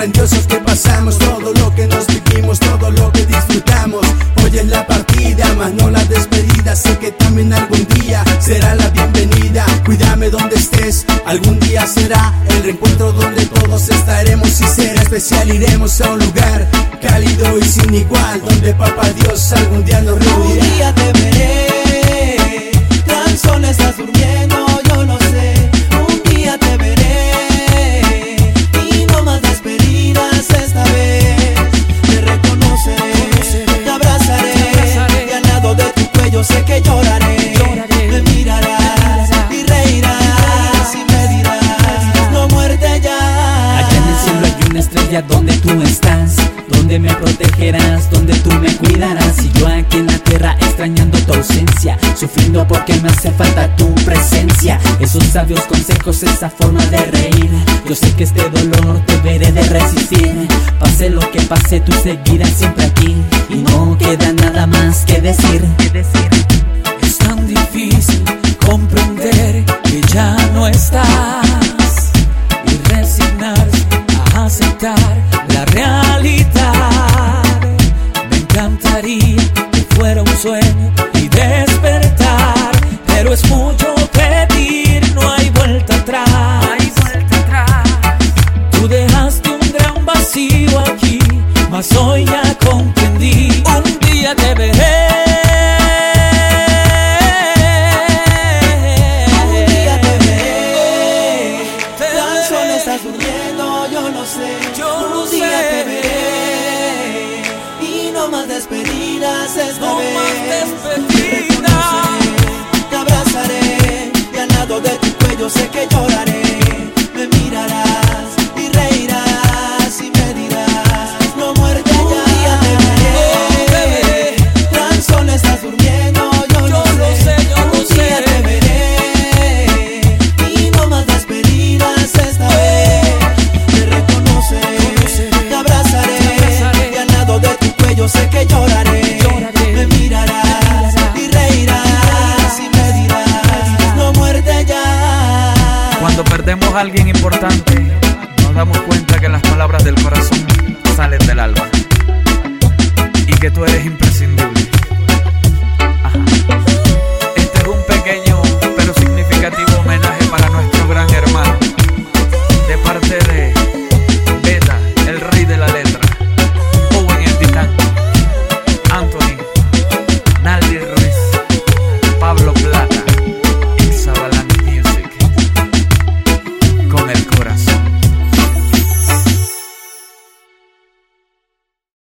grandiosos que pasamos, todo lo que nos vivimos, todo lo que disfrutamos. Hoy es la partida, más no la despedida. Sé que también algún día será la bienvenida. Cuídame donde estés, algún día será el reencuentro donde todos estaremos. Y será especial, iremos a un lugar cálido y sin igual, donde papá Dios algún día nos reunirá. Un día te veré, tan solo estás durmiendo, yo lo sé. Un día te veré, y no más despedidas esta vez. Te reconoceré, te abrazaré, y al lado de tu cuello sé que lloraré. Me mirarás y reirás y me dirás, no muerte ya. Allá en el cielo hay una estrella donde tú estás, donde me protegerás, donde tú me cuidarás. Y yo aquí en la tierra extrañando tu ausencia, sufriendo porque me hace falta tu presencia. Esos sabios consejos, esa forma de reír. Yo sé que este dolor deberé de resistir. Pase lo que pase, tú seguirás siempre aquí, y no queda nada más que decir. Es tan difícil comprender que ya no estás y resignarse a aceptar la realidad. Me encantaría que fuera un sueño y despertar, pero es mucho pedir, no hay vuelta atrás. Tú dejaste un gran vacío aquí, mas hoy ya comprendí. Un día te veré. Estás durmiendo, yo lo sé. Un día te veré, y no más despedidas esta vez. Te abrazaré, y al lado de tu cuello sé que lloraré. Me mirarás y reirás y me dirás, no muerte ya. Un día te veré, tan solo estás durmiendo, yo lo sé. Un día te veré, y no más despedidas esta vez. Yo sé que lloraré, me mirarás y reirás y me dirás, no muerte ya. Cuando perdemos a alguien importante, nos damos cuenta que las palabras del corazón salen del alma y que tú eres impresionante.